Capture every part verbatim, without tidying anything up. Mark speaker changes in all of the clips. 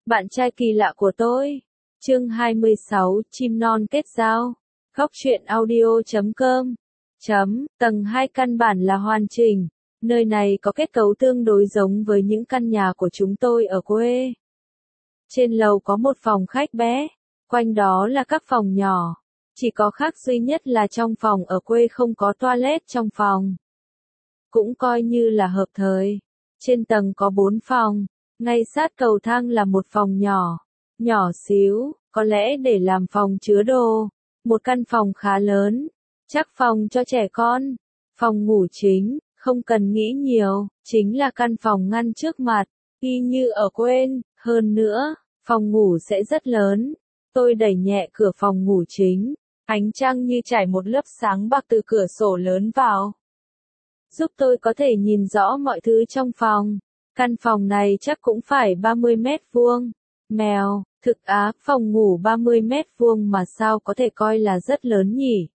Speaker 1: Bạn trai kỳ lạ của tôi. Chương hai mươi sáu, chim non kết giao. Góc truyện audio chấm com. Chấm, tầng hai căn bản là hoàn chỉnh. Nơi này có kết cấu tương đối giống với những căn nhà của chúng tôi ở quê. Trên lầu có một phòng khách bé, quanh đó là các phòng nhỏ. Chỉ có khác duy nhất là trong phòng ở quê không có toilet trong phòng. Cũng coi như là hợp thời. Trên tầng có bốn phòng, ngay sát cầu thang là một phòng nhỏ, nhỏ xíu, có lẽ để làm phòng chứa đồ. Một căn phòng khá lớn, chắc phòng cho trẻ con. Phòng ngủ chính, không cần nghĩ nhiều, chính là căn phòng ngăn trước mặt, y như ở quê. Hơn nữa, phòng ngủ sẽ rất lớn. Tôi đẩy nhẹ cửa phòng ngủ chính, ánh trăng như trải một lớp sáng bạc từ cửa sổ lớn vào, giúp tôi có thể nhìn rõ mọi thứ trong phòng. Căn phòng này chắc cũng phải ba mươi mét vuông. Mèo, thực á, phòng ngủ ba mươi mét vuông mà sao có thể coi là rất lớn nhỉ?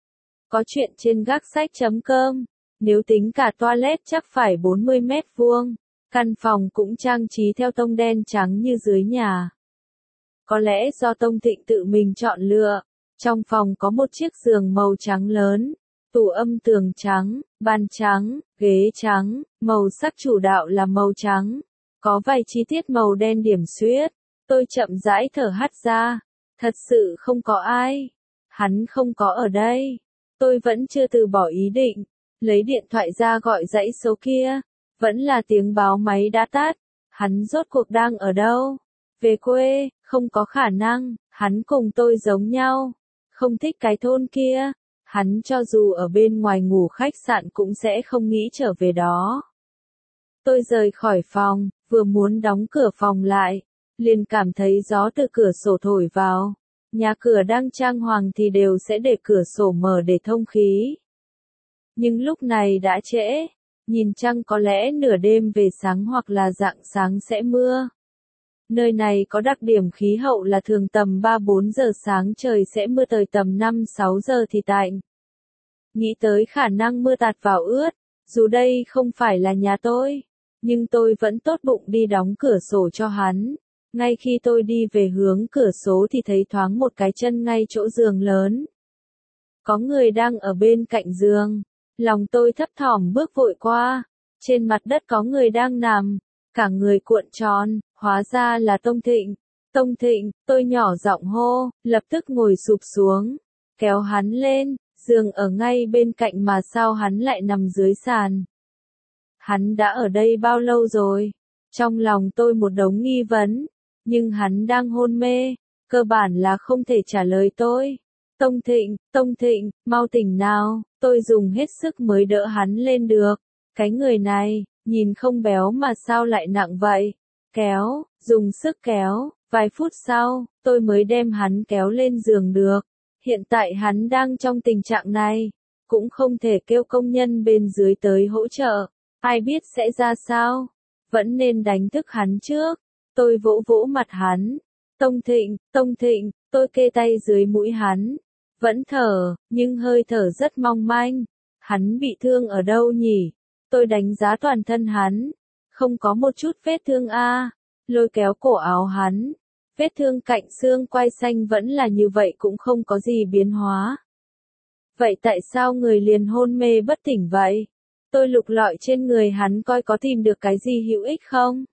Speaker 1: Có chuyện trên gác sách chấm com, nếu tính cả toilet chắc phải bốn mươi mét vuông. Căn phòng cũng trang trí theo tông đen trắng như dưới nhà. Có lẽ do Tông Thịnh tự mình chọn lựa. Trong phòng có một chiếc giường màu trắng lớn, tủ âm tường trắng, bàn trắng, ghế trắng, màu sắc chủ đạo là màu trắng. Có vài chi tiết màu đen điểm xuyết. Tôi chậm rãi thở hắt ra. Thật sự không có ai. Hắn không có ở đây. Tôi vẫn chưa từ bỏ ý định. Lấy điện thoại ra gọi dãy số kia. Vẫn là tiếng báo máy đã tắt. Hắn rốt cuộc đang ở đâu? Về quê, không có khả năng. Hắn cùng tôi giống nhau. Không thích cái thôn kia. Hắn cho dù ở bên ngoài ngủ khách sạn cũng sẽ không nghĩ trở về đó. Tôi rời khỏi phòng, vừa muốn đóng cửa phòng lại, liền cảm thấy gió từ cửa sổ thổi vào. Nhà cửa đang trang hoàng thì đều sẽ để cửa sổ mở để thông khí. Nhưng lúc này đã trễ, nhìn trăng có lẽ nửa đêm về sáng hoặc là rạng sáng sẽ mưa. Nơi này có đặc điểm khí hậu là thường tầm ba bốn giờ sáng trời sẽ mưa, tới tầm năm sáu giờ thì tạnh. Nghĩ tới khả năng mưa tạt vào ướt, dù đây không phải là nhà tôi, nhưng tôi vẫn tốt bụng đi đóng cửa sổ cho hắn. Ngay khi tôi đi về hướng cửa sổ thì thấy thoáng một cái chân ngay chỗ giường lớn. Có người đang ở bên cạnh giường. Lòng tôi thấp thỏm bước vội qua. Trên mặt đất có người đang nằm, cả người cuộn tròn, hóa ra là Tông Thịnh. Tông Thịnh, tôi nhỏ giọng hô, lập tức ngồi sụp xuống, kéo hắn lên, giường ở ngay bên cạnh mà sao hắn lại nằm dưới sàn. Hắn đã ở đây bao lâu rồi? Trong lòng tôi một đống nghi vấn, nhưng hắn đang hôn mê, cơ bản là không thể trả lời tôi. Tông Thịnh, Tông Thịnh, mau tỉnh nào, tôi dùng hết sức mới đỡ hắn lên được. Cái người này, nhìn không béo mà sao lại nặng vậy? Kéo, dùng sức kéo, vài phút sau, tôi mới đem hắn kéo lên giường được. Hiện tại hắn đang trong tình trạng này, cũng không thể kêu công nhân bên dưới tới hỗ trợ. Ai biết sẽ ra sao? Vẫn nên đánh thức hắn trước. Tôi vỗ vỗ mặt hắn. Tông Thịnh, Tông Thịnh, tôi kê tay dưới mũi hắn. Vẫn thở, nhưng hơi thở rất mong manh. Hắn bị thương ở đâu nhỉ? Tôi đánh giá toàn thân hắn. Không có một chút vết thương a. À. Lôi kéo cổ áo hắn. Vết thương cạnh xương quai xanh vẫn là như vậy, cũng không có gì biến hóa. Vậy tại sao người liền hôn mê bất tỉnh vậy? Tôi lục lọi trên người hắn coi có tìm được cái gì hữu ích không?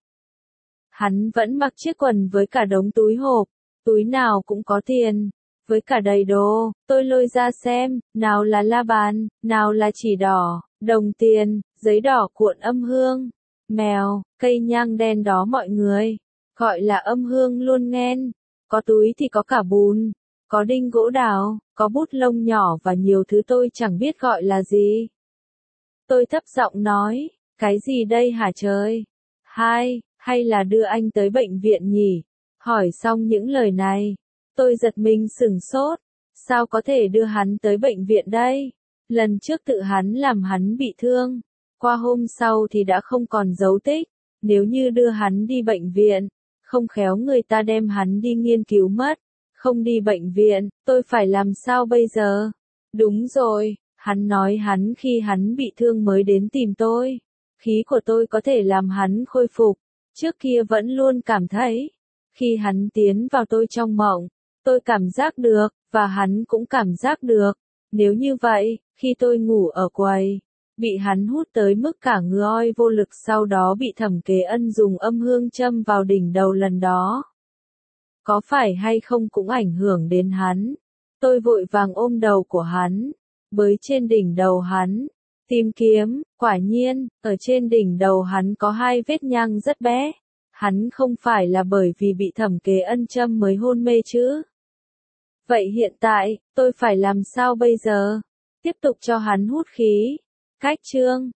Speaker 1: Hắn vẫn mặc chiếc quần với cả đống túi hộp, túi nào cũng có tiền, với cả đầy đồ. Tôi lôi ra xem, nào là la bàn, nào là chỉ đỏ, đồng tiền, giấy đỏ cuộn âm hương, mèo, cây nhang đen đó mọi người, gọi là âm hương luôn nghen. Có túi thì có cả bùn, có đinh gỗ đào, có bút lông nhỏ và nhiều thứ tôi chẳng biết gọi là gì. Tôi thấp giọng nói, cái gì đây hả trời? Hai, hay là đưa anh tới bệnh viện nhỉ? Hỏi xong những lời này, tôi giật mình sửng sốt. Sao có thể đưa hắn tới bệnh viện đây? Lần trước tự hắn làm hắn bị thương, qua hôm sau thì đã không còn dấu tích. Nếu như đưa hắn đi bệnh viện, không khéo người ta đem hắn đi nghiên cứu mất. Không đi bệnh viện, tôi phải làm sao bây giờ? Đúng rồi. Hắn nói hắn khi hắn bị thương mới đến tìm tôi. Khí của tôi có thể làm hắn khôi phục. Trước kia vẫn luôn cảm thấy, Khi hắn tiến vào tôi trong mộng, tôi cảm giác được, và hắn cũng cảm giác được. Nếu như vậy, khi tôi ngủ ở quầy, bị hắn hút tới mức cả người vô lực, sau đó bị Thẩm Kế Ân dùng âm hương châm vào đỉnh đầu lần đó, có phải hay không cũng ảnh hưởng đến hắn. Tôi vội vàng ôm đầu của hắn, bới trên đỉnh đầu hắn, tìm kiếm, quả nhiên, ở trên đỉnh đầu hắn có hai vết nhang rất bé. Hắn không phải là bởi vì bị Thẩm Kế Ân châm mới hôn mê chứ. Vậy hiện tại, tôi phải làm sao bây giờ? Tiếp tục cho hắn hút khí. Cách chương